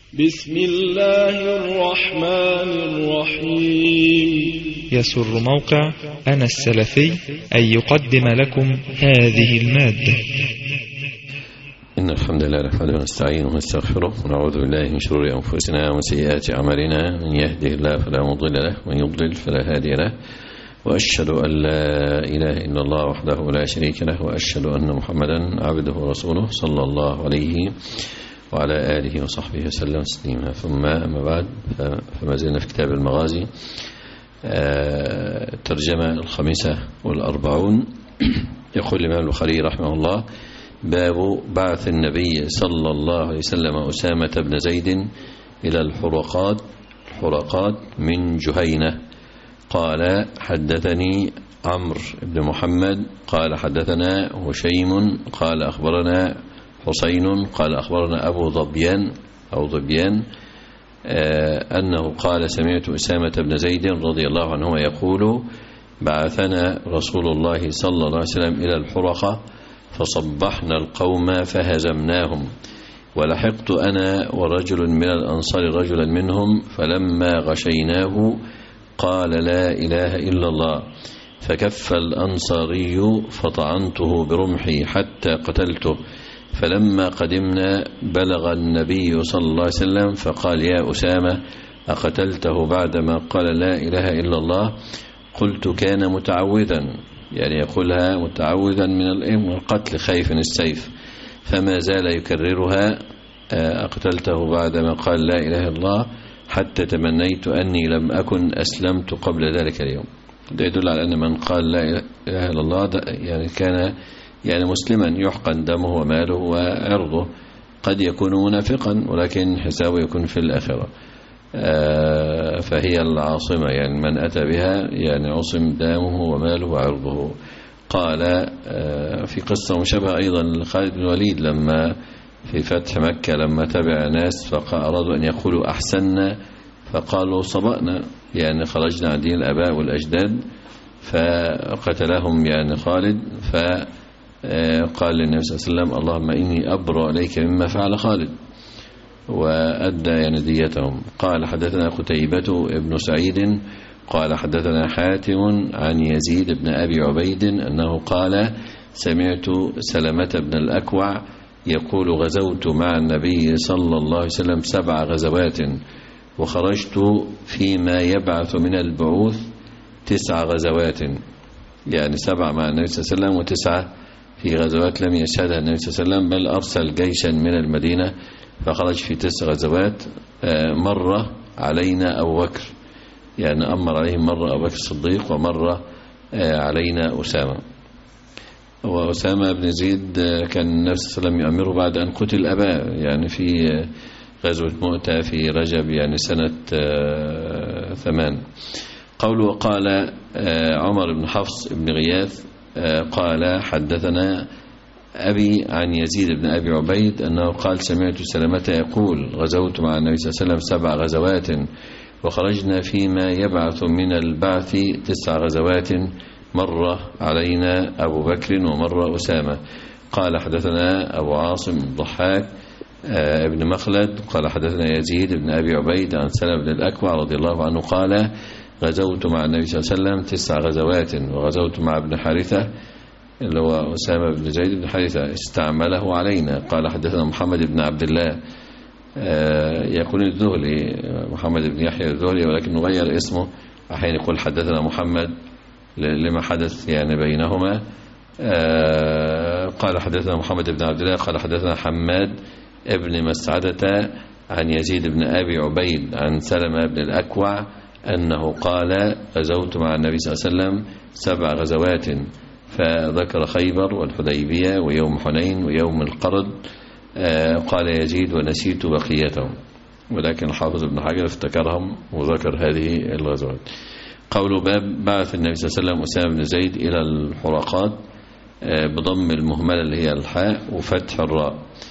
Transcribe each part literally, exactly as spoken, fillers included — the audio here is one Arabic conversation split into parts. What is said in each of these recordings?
بسم الله الرحمن الرحيم. يسر موقع أنا السلفي أن يقدم لكم هذه المادة. إن الحمد لله نحمده ونستعينه ونستغفره ونعوذ بالله من شرور أنفسنا ومن سيئات أعمالنا، من يهده الله فلا مضل له ومن يضلل فلا هادي له، وأشهد أن لا إله إلا الله وحده لا شريك له، وأشهد أن محمدا عبده ورسوله صلى الله عليه وعلى آله وصحبه وسلم تسليما. ثم أما بعد، فما زلنا في كتاب المغازي، الترجمة الخامسة والأربعون. يقول الإمام البخاري رحمه الله: باب بعث النبي صلى الله عليه وسلم أسامة بن زيد إلى الحرقات الحرقات من جهينة. قال: حدثني عمرو بن محمد قال حدثنا هشيم قال أخبرنا حسين قال أخبرنا أبو ظبيان أو ظبيان آه أنه قال: سمعت أسامة بن زيد رضي الله عنه يقول: بعثنا رسول الله صلى الله عليه وسلم إلى الحرقة فصبحنا القوم فهزمناهم، ولحقت أنا ورجل من الأنصار رجلا منهم، فلما غشيناه قال: لا إله إلا الله، فكف الأنصاري فطعنته برمحي حتى قتلته. فلما قدمنا بلغ النبي صلى الله عليه وسلم فقال: يا أسامة، أقتلته بعدما قال لا إله إلا الله؟ قلت: كان متعوذا، يعني يقولها متعوذا من القتل خايف من السيف، فما زال يكررها: أقتلته بعدما قال لا إله إلا الله، حتى تمنيت أني لم أكن أسلمت قبل ذلك اليوم. ده يدل على أن من قال لا إله إلا الله يعني كان يعني مسلما يحقن دمه وماله وعرضه. قد يكون منافقا ولكن حسابه يكون في الآخرة. فهي العاصمة، يعني من أتى بها يعني عصم دمه وماله وعرضه. قال: في قصة مشابهة أيضا لخالد بن الوليد لما في فتح مكة، لما تبع ناس فأرادوا أن يقولوا أحسننا فقالوا صبأنا، يعني خرجنا عن دين الآباء والأجداد، فقتلهم يعني خالد. فقال للنبي صلى الله عليه وسلم: اللهم إني أبرأ إليك مما فعل خالد، وأدى يعني ديتهم. قال: حدثنا قتيبة ابن سعيد قال حدثنا حاتم عن يزيد بن أبي عبيد أنه قال: سمعت سلمة بن الأكوع يقول: غزوت مع النبي صلى الله عليه وسلم سبع غزوات، وخرجت فيما يبعث من البعوث تسع غزوات، يعني سبع مع النبي صلى الله عليه وسلم وتسعة في غزوات لم يشهدها النبي صلى الله عليه وسلم، بل أرسل جيشا من المدينة فخرج في تسع غزوات. مرة علينا أبو بكر، يعني أمر عليهم مرة أبو بكر الصديق، ومرة علينا أسامة. وأسامة بن زيد كان النبي صلى الله عليه وسلم يأمره بعد أن قتل أباه، يعني في غزوة مؤتة في رجب يعني سنة ثمان. قوله: قال عمر بن حفص بن غياث قال حدثنا أبي عن يزيد بن أبي عبيد أنه قال: سمعت سلمة يقول: غزوت مع النبي صلى الله عليه وسلم سبع غزوات، وخرجنا فيما يبعث من البعث تسع غزوات، مرة علينا أبو بكر ومرة أسامة. قال: حدثنا أبو عاصم الضحاك ابن مخلد قال حدثنا يزيد بن أبي عبيد عن سلمة بن الأكوع رضي الله عنه قال: غزوت مع النبي صلى الله عليه وسلم تسع غزوات، وغزوت مع ابن حارثة اللي هو أسامة بن زيد بن حارثة استعمله علينا. قال: حدثنا محمد بن عبد الله يكون الذهلي، محمد بن يحيى الذهلي، ولكنه غير اسمه، أحيانا يقول حدثنا محمد لما حدث يعني بينهما. قال: حدثنا محمد بن عبد الله قال حدثنا حماد ابن مسعدة عن يزيد بن أبي عبيد عن سلمة بن الأكوع أنه قال: غزوت مع النبي صلى الله عليه وسلم سبع غزوات، فذكر خيبر والحديبية ويوم حنين ويوم القرد. قال يزيد: ونسيت بقيتهم، ولكن الحافظ ابن حجر افتكرهم وذكر هذه الغزوات. قول: باب بعث النبي صلى الله عليه وسلم أسامة بن زيد إلى الحرقات بضم المهملة اللي هي الحاء وفتح الراء،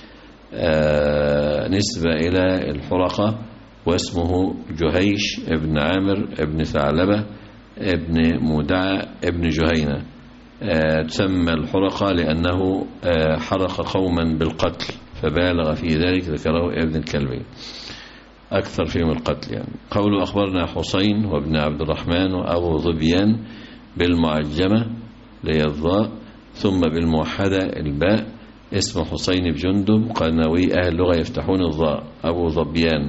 نسبة إلى الحرقة، واسمه جهيش ابن عامر ابن ثعلبة ابن مودع ابن جهينة. تسمى الحرقة لأنه حرق قوما بالقتل فبالغ في ذلك، ذكره ابن الكلبي. أكثر فيهم القتل يعني. قوله أخبرنا حسين وابن عبد الرحمن وأبو ظبيان بالمعجمة لهي الضاء ثم بالموحدة الباء اسم حسين بن جندب. قال نووي أهل اللغة يفتحون الضاء. أبو ظبيان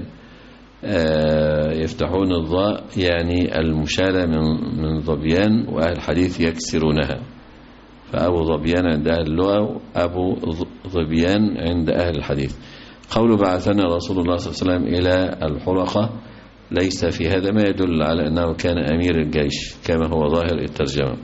يفتحون الضاء يعني المشالة من من ظبيان، وأهل الحديث يكسرونها. فأبو ظبيان عند أهل اللغة وأبو ظبيان عند أهل الحديث. قول بعثنا رسول الله صلى الله عليه وسلم إلى الحرقة ليس في هذا ما يدل على أنه كان أمير الجيش كما هو ظاهر الترجمة،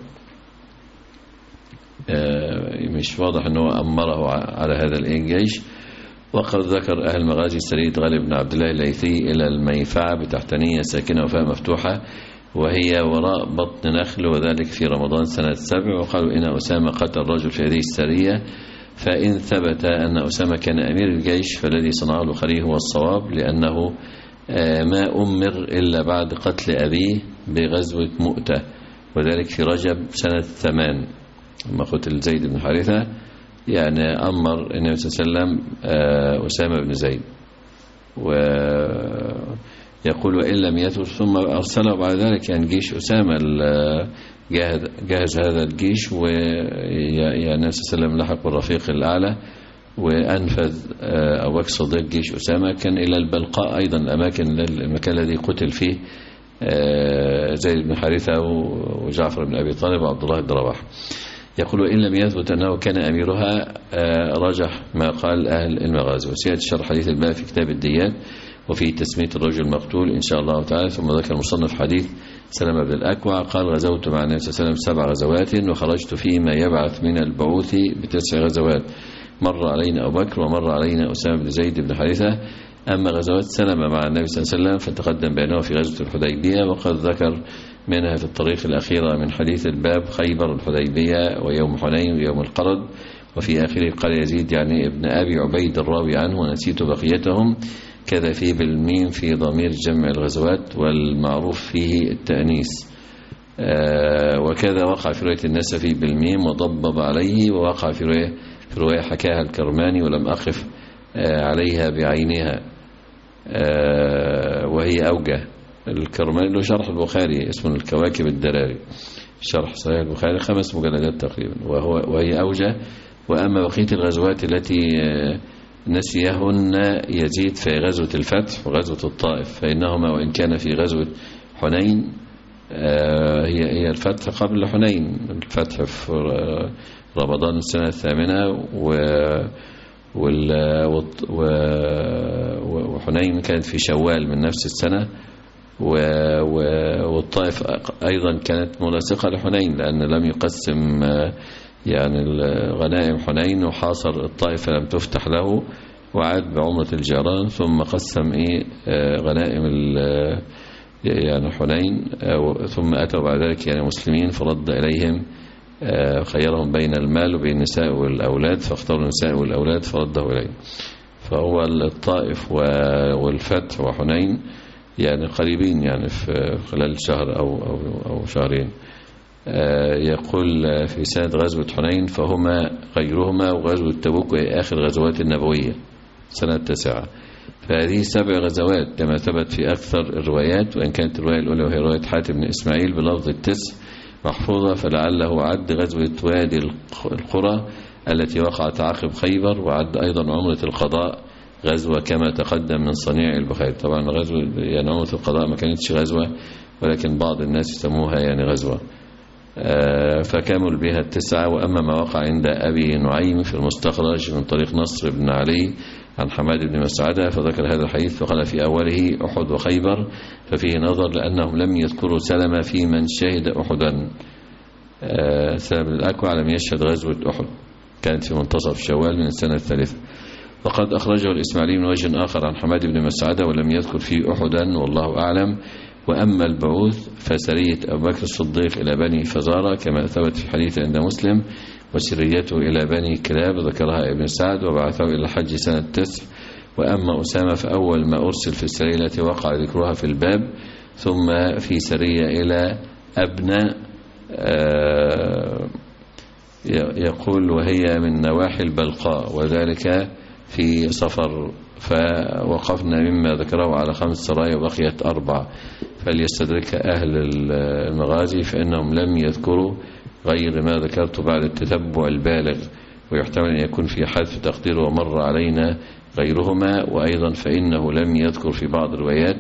مش واضح أنه أمره على هذا الجيش. وقد ذكر أهل المغازي سرية غالب بن عبد الله الليثي إلى الميفعة بتحتانية ساكنة وفاء مفتوحة وهي وراء بطن نخل، وذلك في رمضان سنة سبع. وقالوا إن أسامة قتل رجل في هذه السرية، فإن ثبت أن أسامة كان أمير الجيش فالذي صنعه البخاري هو الصواب، لأنه ما أمر إلا بعد قتل أبيه بغزوة مؤتة، وذلك في رجب سنة ثمان لما قتل زيد بن حارثة، يعني أمر النبي صلى الله عليه وسلم أسامة بن زيد. ويقول وإن لم يثبت ثم أرسله بعد ذلك يعني جيش أسامة جاهز, جاهز هذا الجيش، ويعني النبي صلى الله عليه وسلم لحق بالرفيق الأعلى وأنفذ أو أكس ضد جيش أسامة. كان إلى البلقاء أيضا الأماكن المكان الذي قتل فيه زيد بن حارثة وجعفر بن أبي طالب وعبد الله بن رواحة. يقول إن لم يثبت أنه كان أميرها رجح ما قال أهل المغازي. وسيأتي شرح حديث الباب في كتاب الديات وفي تسمية الرجل المقتول إن شاء الله تعالى. ثم ذكر المصنف حديث سلمة بن الأكوع قال غزوت مع النبي صلى الله عليه وسلم سبع غزوات وخرجت فيما يبعث من البعوث بتسع غزوات، مر علينا أبو بكر ومر علينا أسامة بن زيد بن حارثة. أما غزوات سلمة مع النبي صلى الله عليه وسلم فتقدم بينه في غزوة الحديبية، وقد ذكر منها في الطريق الأخيرة من حديث الباب خيبر الحديبية ويوم حنين ويوم القرد. وفي آخره قال يزيد يعني ابن أبي عبيد الراوي عنه ونسيت بقيتهم، كذا فيه بالميم في ضمير جمع الغزوات والمعروف فيه التأنيس. آه وكذا وقع في رواية النسفي بالميم وضبب عليه، ووقع في رواية, في رواية حكاها الكرماني ولم أقف آه عليها بعينها آه وهي أوجه. الكرماني له شرح البخاري اسمه الكواكب الدراري، شرح صحيح البخاري خمس مجلدات تقريبا، وهو وهي أوجه. وأما بقية الغزوات التي نسيهن يزيد في غزوة الفتح وغزوة الطائف، فإنهما وإن كان في غزوة حنين هي هي الفتح قبل حنين، الفتح في رمضان السنة الثامنة وحنين كانت في شوال من نفس السنة، والطائف أيضا كانت ملاصقة لحنين لأن لم يقسم يعني الغنائم حنين وحاصر الطائف لم تفتح له، وعاد بعمرة الجيران ثم قسم إيه غنائم يعني حنين، ثم أتوا بعد ذلك يعني مسلمين فرد إليهم خيرهم بين المال وبين النساء والأولاد، فاختاروا النساء والأولاد فرده إليهم. فهو الطائف والفتح وحنين يعني قريبين يعني في خلال شهر أو, أو, أو شهرين. يقول في سنة غزوة حنين فهما غيرهما وغزوة تبوك وهي آخر غزوات النبوية سنة تسعة. فهذه سبع غزوات كما ثبت في أكثر الروايات، وإن كانت الرواية الأولى وهي رواية حاتم بن إسماعيل بلفظ التسع محفوظة، فلعله عد غزوة وادي القرى التي وقعت عقب خيبر، وعد أيضا عمرة القضاء غزوة كما تقدم من صنيع البخاري. طبعا غزوة يعني عمرة القضاء ما كانتش غزوة، ولكن بعض الناس يسموها يعني غزوة، فكمل بها التسعة. وأما ما وقع عند أبي نعيم في المستخرج من طريق نصر بن علي عن حماد بن مسعدة فذكر هذا الحديث فقال في أوله أحد وخيبر، ففيه نظر لأنهم لم يذكروا سلمة في من شهد أحدا. سلمة بن الأكوع لم يشهد غزوة أحد، كانت في منتصف شوال من السنة الثالثة. وقد أخرجه الإسماعيلي من وجه آخر عن حماد بن مسعدة ولم يذكر فيه أحدا والله أعلم. وأما البعوث فسرية أبو بكر الصديق إلى بني فزارة كما ثبت في حديث عند مسلم، وسريته إلى بني كلاب ذكرها ابن سعد وبعثه إلى الحج سنة تسع. وأما أسامة فأول ما أرسل في السرية التي وقع ذكرها في الباب، ثم في سرية إلى أبناء يقول وهي من نواحي البلقاء، وذلك في صفر فوقفنا مما ذكره على خمس سرايا وبقيت أربع، فليستدرك أهل المغازي فإنهم لم يذكروا غير ما ذكرت بعد التتبع البالغ، ويحتمل أن يكون في حذف تقدير ومر علينا غيرهما. وأيضا فإنه لم يذكر في بعض الروايات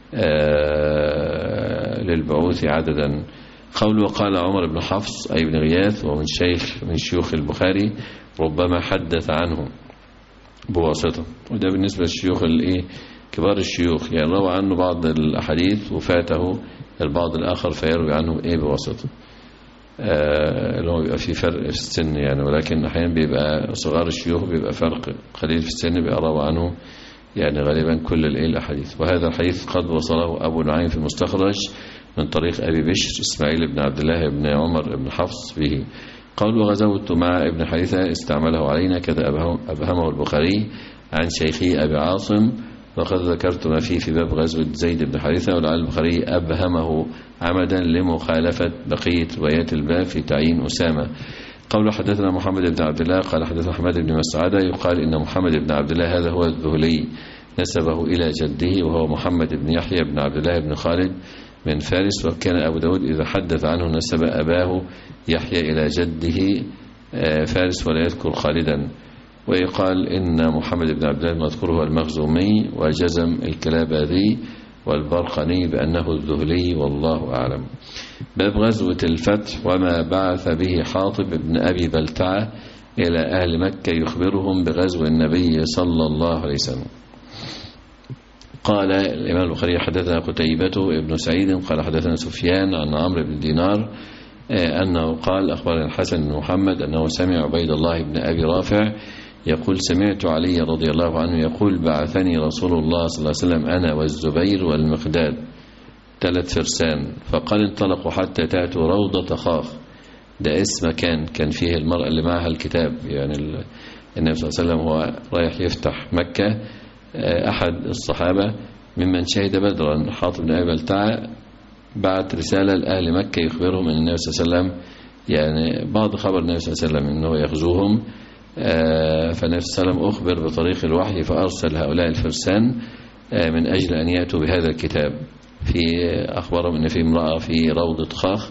للبعوث عددا. قول وقال عمر بن حفص أي بن غياث ومن شيخ من شيوخ البخاري ربما حدث عنه بواسطة، وده بالنسبة للشيوخ الايه كبار الشيوخ، يعني روى عنه بعض الأحاديث وفاته البعض الآخر فيروي عنه ايه بواسطة، آه اللي هو بيبقى في فرق في السن يعني، ولكن أحيانا بيبقى صغار الشيوخ بيبقى فرق قليل في السن بيبقى روى عنه يعني غالبا كل الايه الأحاديث. وهذا الحديث قد وصله أبو نعيم في المستخرج من طريق أبي بشر إسماعيل بن عبد الله بن عمر بن حفص به. قال وغزوت مع ابن حارثة استعمله علينا كذا أبهمه البخاري عن شيخي أبي عاصم، وقد ذكرت ما فيه في باب غزوة زيد بن حارثة، ولعل البخاري أبهمه عمدا لمخالفة بقية روايات الباب في تعيين أسامة. قول حدثنا محمد بن عبد الله قال حدثنا محمد بن مسعدة يقال إن محمد بن عبد الله هذا هو الذهلي نسبه إلى جده وهو محمد بن يحيى بن عبد الله بن خالد من فارس، وكان أبو داود إذا حدث عنه نسب أباه يحيى إلى جده فارس ولا يذكر خالدا. ويقال إن محمد بن عبد الله المذكور هو المخزومي، وجزم الكلاباذي والبرقني بأنه الذهلي والله أعلم. باب غزوة الفتح وما بعث به حاطب بن أبي بلتعة إلى أهل مكة يخبرهم بغزو النبي صلى الله عليه وسلم. قال الإمام البخاري حدثنا قتيبة ابن سعيد قال حدثنا سفيان عن عمرو بن دينار أنه قال أخبرنا الحسن بن محمد أنه سمع عبيد الله بن أبي رافع يقول سمعت علي رضي الله عنه يقول بعثني رسول الله صلى الله عليه وسلم أنا والزبير والمقداد ثلاث فرسان، فقال انطلقوا حتى تأتوا روضة خاخ، ده اسم مكان كان فيه المرأة اللي معها الكتاب، يعني النبي صلى الله عليه وسلم هو رايح يفتح مكة. أحد الصحابة ممن شهد بدرا حاطب بن أبي بلتعة بعت رسالة لأهل مكة يخبرهم أن النبي صلى الله عليه وسلم يعني بعض خبر النبي صلى الله عليه وسلم أنه يغزوهم، فالنبي صلى الله عليه وسلم أخبر بطريق الوحي فأرسل هؤلاء الفرسان من أجل أن يأتوا بهذا الكتاب. في أخبرهم أن في امرأة في روضة خاخ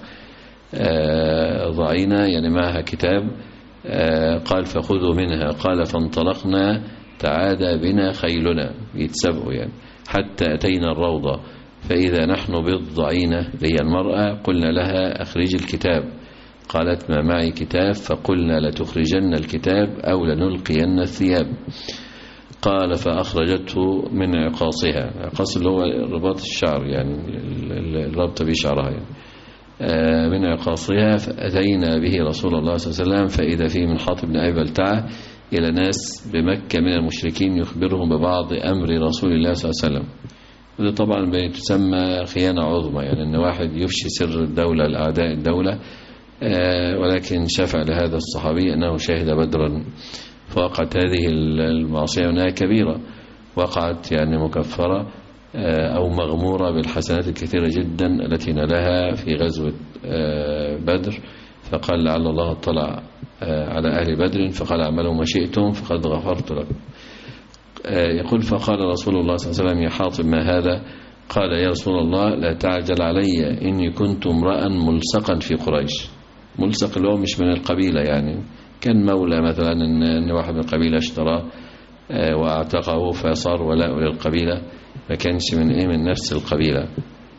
ضعينة يعني معها كتاب، قال فخذوا منها، قال فانطلقنا تعادى بنا خيلنا يتسبقوا يعني حتى أتينا الروضة، فإذا نحن بالضعينة اللي هي المرأة قلنا لها أخرج الكتاب، قالت ما معي كتاب، فقلنا لتخرجن الكتاب أو لنلقين الثياب، قال فأخرجته من عقاصها، عقاص اللي هو رباط الشعر يعني الربط بشعرها يعني من عقاصها، فأتينا به رسول الله صلى الله عليه وسلم فإذا فيه من حاطب بن أبي بلتعة إلى ناس بمكة من المشركين يخبرهم ببعض أمر رسول الله صلى الله عليه وسلم. وده طبعا بتسمى خيانة عظمى، يعني أن واحد يفشي سر الدولة لأعداء الدولة، ولكن شفع لهذا الصحابي أنه شهد بدرا، فوقعت هذه المعصية أنها كبيرة، وقعت يعني مكفرة أو مغمورة بالحسنات الكثيرة جدا التي نالها في غزوة بدر. فقال لعل الله اطلع على أهل بدر فقال اعملوا ما شئتم فقد غفرت لكم. يقول فقال رسول الله صلى الله عليه وسلم يا حاطب ما هذا؟ قال يا رسول الله لا تعجل علي إني كنت امرأ ملصقا في قريش. ملصق اللي هو مش من القبيلة، يعني كان مولى مثلا إن واحد من القبيلة اشتراه واعتقه فصار ولاء للقبيلة، ما كانش من إيه من نفس القبيلة.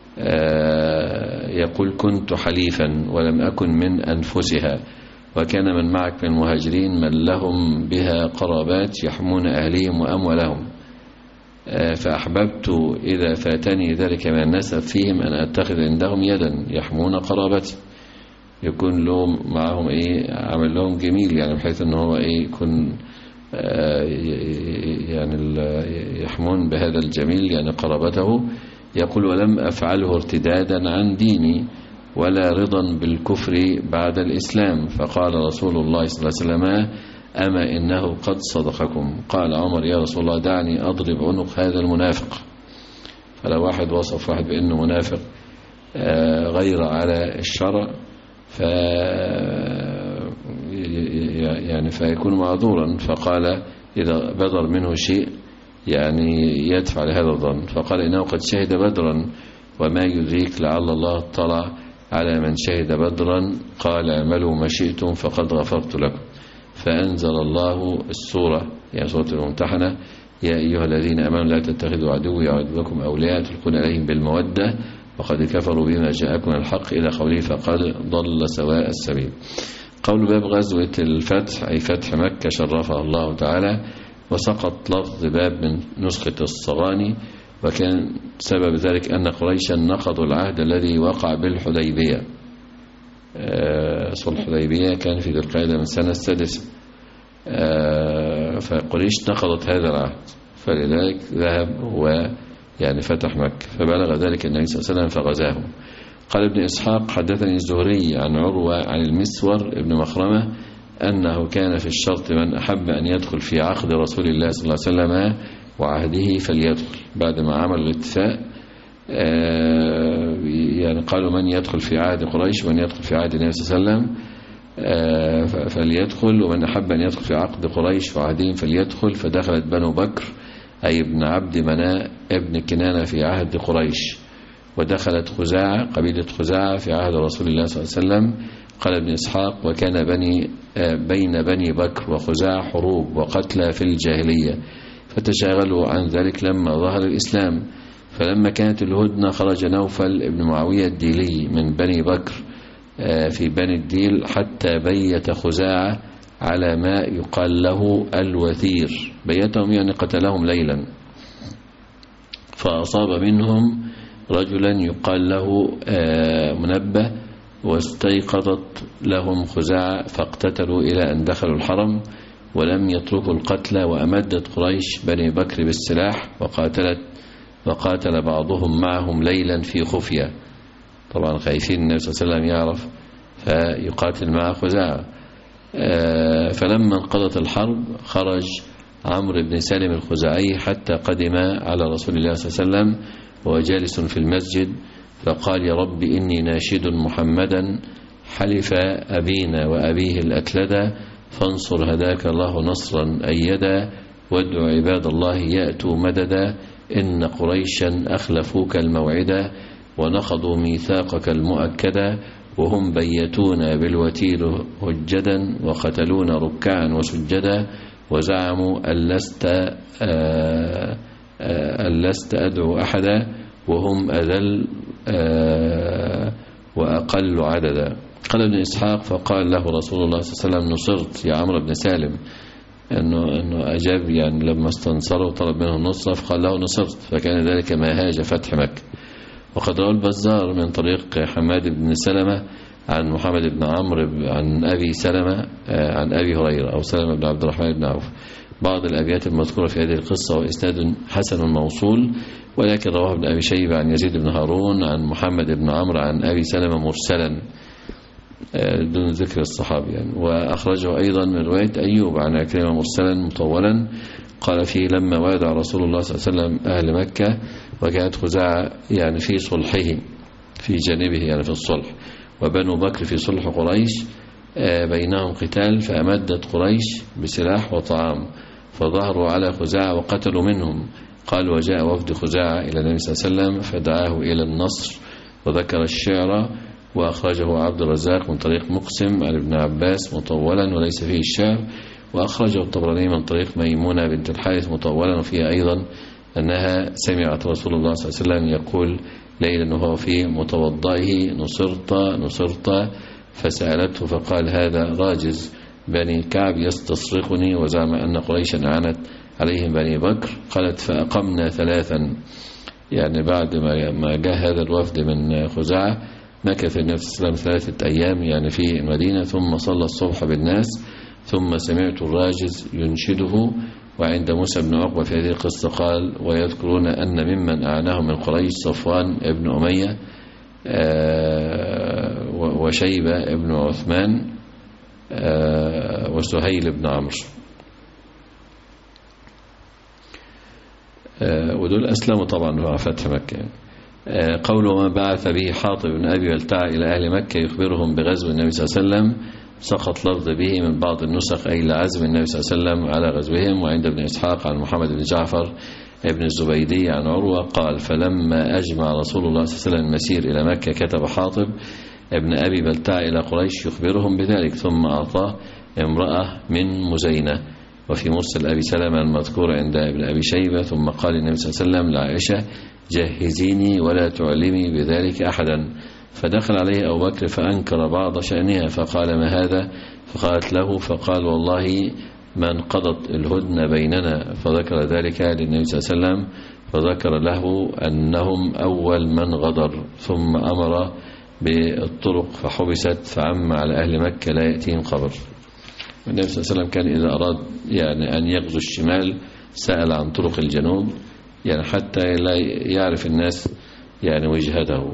يقول كنت حليفا ولم أكن من أنفسها، وكان من معك من المهاجرين من لهم بها قرابات يحمون أهليهم وأموالهم، فأحببت إذا فاتني ذلك من النسب فيهم أن أتخذ عندهم يدا يحمون قرابتي، يكون لهم معهم إيه عمل لهم جميل، يعني بحيث أنه هو إيه يكون يعني يحمون بهذا الجميل يعني قرابته. يقول ولم أفعله ارتدادا عن ديني ولا رضا بالكفر بعد الإسلام. فقال رسول الله صلى الله عليه وسلم أما إنه قد صدقكم. قال عمر يا رسول الله دعني أضرب عنق هذا المنافق. فلو واحد وصف واحد بأنه منافق غير على الشرع ف يعني فيكون معذورا. فقال إذا بدر منه شيء يعني يدفع لهذا الظن. فقال إنه قد شهد بدرا وما يدريك لعل الله اطلع على من شهد بدرا. قال اعملوا ما شئتم فقد غفرت لكم. فأنزل الله السورة يعني سورة الممتحنة يا أيها الذين آمنوا لا تتخذوا عدوي وعدوكم أولياء تلقون إليهم بالمودة وقد كفروا بما جاءكم من الحق إلى قوله فقد ضل سواء السبيل. قول باب غزوة الفتح أي فتح مكة شرفها الله تعالى، وسقط لفظ باب من نسخة الصغاني، وكان سبب ذلك أن قريشا نقضوا العهد الذي وقع بالحديبية. صلح الحديبية كان في ذي القعدة من سنة السادسة، فقريش نقضت هذا العهد، فلذلك ذهب ويعني فتح مكة، فبلغ ذلك النبي صلى الله عليه وسلم فغزاهم. قال ابن إسحاق حدثني الزهري عن عروة عن المسور ابن مخرمة أنه كان في الشرط من أحب أن يدخل في عقد رسول الله صلى الله عليه وسلم وعهده فليدخل. بعد ما عمل الاتفاق يعني قالوا من يدخل في عهد قريش ومن يدخل في عهد النبي صلى الله عليه وسلم فليدخل، ومن أحب أن يدخل في عقد قريش وعهدهم فليدخل. فدخلت بنو بكر أي ابن عبد مناء ابن كنانة في عهد قريش، ودخلت خزاعة قبيلة خزاعة في عهد رسول الله صلى الله عليه وسلم. قال ابن إسحاق وكان بني بين بني بكر وخزاعة حروب وقتلى في الجاهلية، فتشاغلوا عن ذلك لما ظهر الإسلام. فلما كانت الهدنة خرج نوفل ابن معاوية الديلي من بني بكر في بني الديل حتى بيت خزاعة على ما يقال له الوثير، بيتهم يعني قتلهم ليلا، فأصاب منهم رجلا يقال له منبه، واستيقظت لهم خزاعة فاقتتلوا إلى أن دخلوا الحرم ولم يتركوا القتل. وأمدت قريش بني بكر بالسلاح وقاتلت وقاتل بعضهم معهم ليلا في خفية، طبعا خايفين النبي صلى الله عليه وسلم يعرف فيقاتل مع خزاعة. فلما انقضت الحرب خرج عمرو بن سالم الخزاعي حتى قدم على رسول الله صلى الله عليه وسلم وهو جالس في المسجد، فقال يا رب إني ناشد محمدا حلف أبينا وأبيه الأكلدا، فانصر هداك الله نصرا أيدا، وادعو عباد الله يأتوا مددا، إن قريشا أخلفوك الموعدا، ونقضوا ميثاقك المؤكدا، وهم بيتونا بالوتير هجدا، وقتلونا ركعا وسجدا، وزعموا أن لست, أن لست أدعو أحدا، وهم أذل وأقل عددا. قال ابن إسحاق فقال له رسول الله صلى الله عليه وسلم نصرت يا عمرو بن سالم، أنه, أنه أجاب يعني لما استنصره وطلب منه النصرة فقال له نصرت، فكان ذلك ما هاج فتح مكة. وقد روى البزار من طريق حماد بن سلمة عن محمد بن عمرو عن أبي سلمة عن أبي هريرة أو سلمة بن عبد الرحمن بن عوف بعض الأبيات المذكورة في هذه القصة، وإسناد حسن موصول، ولكن رواه ابن أبي شيبة عن يزيد بن هارون عن محمد بن عمرو عن أبي سلمة مرسلا دون ذكر الصحابي يعني. وأخرجه أيضا من رواية أيوب عن عكرمة مرسلا مطولا قال فيه لما وادع رسول الله صلى الله عليه وسلم أهل مكة وكانت خزاعة يعني في صلحه في جانبه يعني في الصلح، وبنو بكر في صلح قريش بينهم قتال، فأمدت قريش بسلاح وطعام فظهروا على خزاعة وقتلوا منهم. قال وجاء وفد خزاعة إلى النبي صلى الله عليه وسلم فدعاه إلى النصر، وذكر الشعر، وأخرجه عبد الرزاق من طريق مقسم عن ابن عباس مطولا وليس فيه الشعر، وأخرجه الطبراني من طريق ميمونة بنت الحارث مطولا وفيها أيضا أنها سمعت رسول الله صلى الله عليه وسلم يقول ليلا وهو في متوضئه نصرت نصرت، فسألته فقال هذا راجز بني كعب يستصرخني، وزعم أن قريشا أعنت عليهم بني بكر. قالت فأقمنا ثلاثا، يعني بعد ما جاء هذا الوفد من خزاعة مكث النبي صلى الله عليه وسلم ثلاثة أيام يعني في المدينة، ثم صلى الصبح بالناس، ثم سمعت الراجز ينشده. وعند موسى بن عقبة في هذه القصة قال ويذكرون أن ممن أعناه من قريش صفوان ابن أمية وشيبة ابن عثمان وسهيل بن عمرو، ودول أسلموا طبعا مع فتح مكة. قوله ما بعث به حاطب بن أبي بلتع إلى أهل مكة يخبرهم بغزو النبي صلى الله عليه وسلم سقط لفظ به من بعض النسخ أي لعزم النبي صلى الله عليه وسلم على غزوهم. وعند ابن إسحاق عن محمد بن جعفر ابن الزبيدي عن عروة قال فلما أجمع رسول الله صلى الله عليه وسلم المسير إلى مكة كتب حاطب ابن أبي بلتع إلى قريش يخبرهم بذلك ثم أعطاه امرأة من مزينة. وفي مرسل أبي سلمة المذكور عند ابن أبي شيبة ثم قال النبي صلى الله عليه وسلم لعائشة جهزيني ولا تعلمي بذلك أحدا. فدخل عليه أبو بكر فأنكر بعض شأنها فقال ما هذا؟ فقالت له فقال والله ما انقضت الهدنة بيننا. فذكر ذلك للنبي صلى الله عليه وسلم فذكر له أنهم أول من غدر ثم أمر بالطرق فحبست فعم على أهل مكة لا يأتيهم خبر. النبي صلى الله عليه وسلم كان إذا أراد يعني أن يغزو الشمال سأل عن طرق الجنوب يعني حتى لا يعرف الناس يعني وجهته.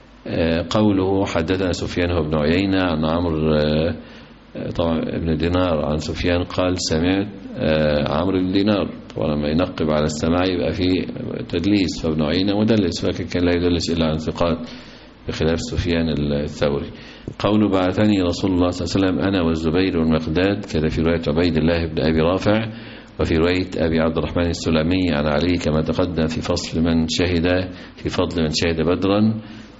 قوله حدثنا سفيان بن عيينة عن عمرو طبعا ابن دينار عن سفيان قال سمعت عمرو بن دينار. طبعا لما ينقب على السماع يبقى في تدليس فابن عيينة مدلس فكان لا يدلس إلا عن ثقات بخلاف سفيان الثوري. قوله بعثني رسول الله صلى الله عليه وسلم أنا والزبير والمقداد كذا في رواية عبيد الله بن أبي رافع وفي رواية أبي عبد الرحمن السلمي عن علي كما تقدم في فصل من شهد في فضل من شهد بدرا.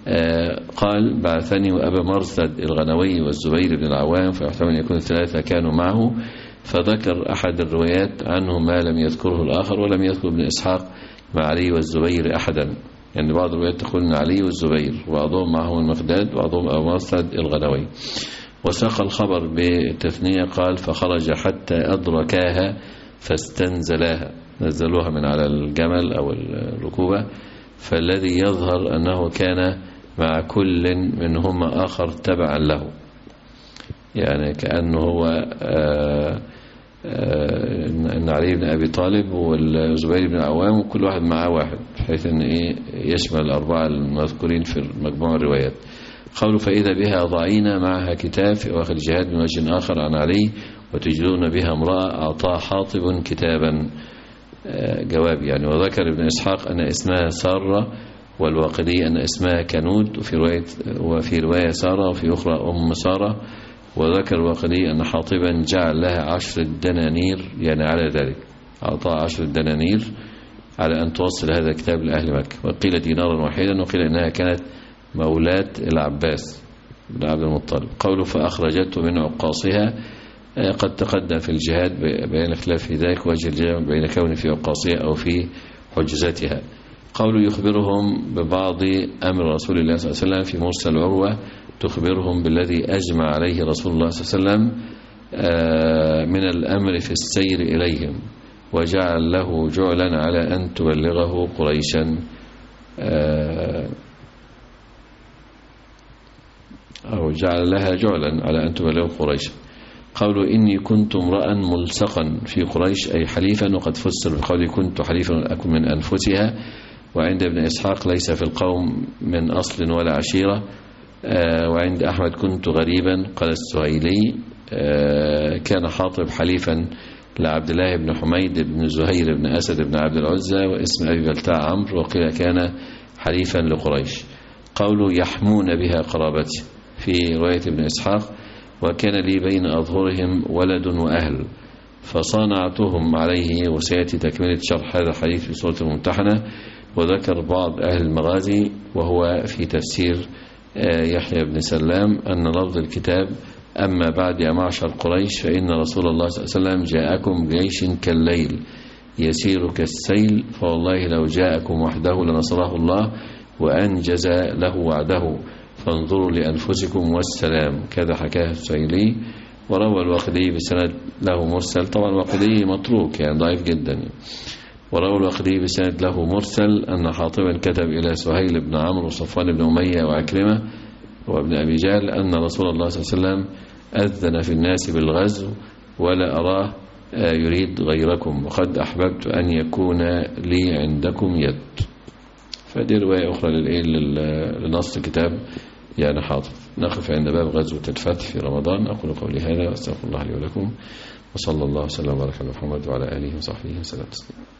قال بعثني وأبا مرثد الغنوي والزبير بن العوام فيحتمل يكون الثلاثة كانوا معه. فذكر أحد الروايات عنه ما لم يذكره الآخر ولم يذكر ابن إسحاق مع علي والزبير أحدا. يعني بعض الروايات تقول من علي والزبير وبعضهم معهم المقداد وبعضهم أبو مرثد الغنوي. وساق الخبر بالتثنية قال فخرج حتى أدركاها فاستنزلاها نزلوها من على الجمل أو الركوبة. فالذي يظهر أنه كان مع كل منهما آخر تبعا له يعني كأنه هو آآ آآ إن علي بن أبي طالب والزبير بن العوام وكل واحد معه واحد بحيث أن إيه يشمل الأربعة المذكورين في مجموع الروايات. قالوا فإذا بها ضعينا معها كتاب في أواخر الجهاد من وجه آخر عن علي وتجدون بها امرأة أعطاه حاطب كتابا جواب يعني. وذكر ابن إسحاق أن اسمها سارة والواقدي أن اسمها كنود وفي رواية وفي رواية سارة وفي أخرى أم سارة. وذكر الواقدي أن حاطبا جعل لها عشر دنانير يعني على ذلك أعطاه عشر دنانير على أن توصل هذا الكتاب لأهل مكة. وقيل دينارا واحدا وقيل أنها كانت مولاة العباس بن عبد المطلب. قوله فأخرجته من عقاصها قد تقدم في الجهاد بين الخلاف في ذلك وجه الجمع بين كونه في عقاصها أو في حجزتها. قوله يخبرهم ببعض أمر رسول الله صلى الله عليه وسلم في مرسل عروة تخبرهم بالذي أجمع عليه رسول الله صلى الله عليه وسلم من الأمر في السير إليهم وجعل له جعلا على أن تبلغه قريشا أو جعل لها جعلا على أن تبلغه قريشا. قولوا إني كنت امرأ ملصقا في قريش أي حليفا وقد فسر بقولي كنت حليفا أكون من أنفسها. وعند ابن إسحاق ليس في القوم من أصل ولا عشيرة. وعند أحمد كنت غريبا قال السهيلي كان حاطب حليفا لعبد الله بن حميد بن زهير بن أسد بن عبد العزى واسم أبي بلتاع عمرو وقيل كان حليفا لقريش. قولوا يحمون بها قرابتي في رواية ابن إسحاق وكان لي بين أظهرهم ولد وأهل فصانعتهم عليه. وسيأتي تكملة شرح هذا الحديث في سورة الممتحنة. وذكر بعض أهل المغازي وهو في تفسير يحيى بن سلام أن لفظ الكتاب أما بعد يا معشر قريش فإن رسول الله صلى الله عليه وسلم جاءكم بجيش كالليل يسير كالسيل فوالله لو جاءكم وحده لنصره الله وأنجز له وعده فانظروا لأنفسكم والسلام. كذا حكاه السهيلي. وروى الواقدي بسند له مرسل. طبعا الواقدي متروك يعني ضعيف جدا. وروى الواقدي بسند له مرسل أن حاطبا كتب إلى سهيل بن عمرو وصفوان بن أمية وعكرمة وابن أبي جهل أن رسول الله صلى الله عليه وسلم أذن في الناس بالغزو ولا أراه يريد غيركم وقد أحببت أن يكون لي عندكم يد. فدي رواية أخرى لنص كتاب يعني حاطب. نقف عند باب غزوة الفتح في رمضان. أقول قولي هذا وأستغفر الله لي ولكم وصلى الله وسلم وبارك على محمد وعلى آله وصحبه وسلم.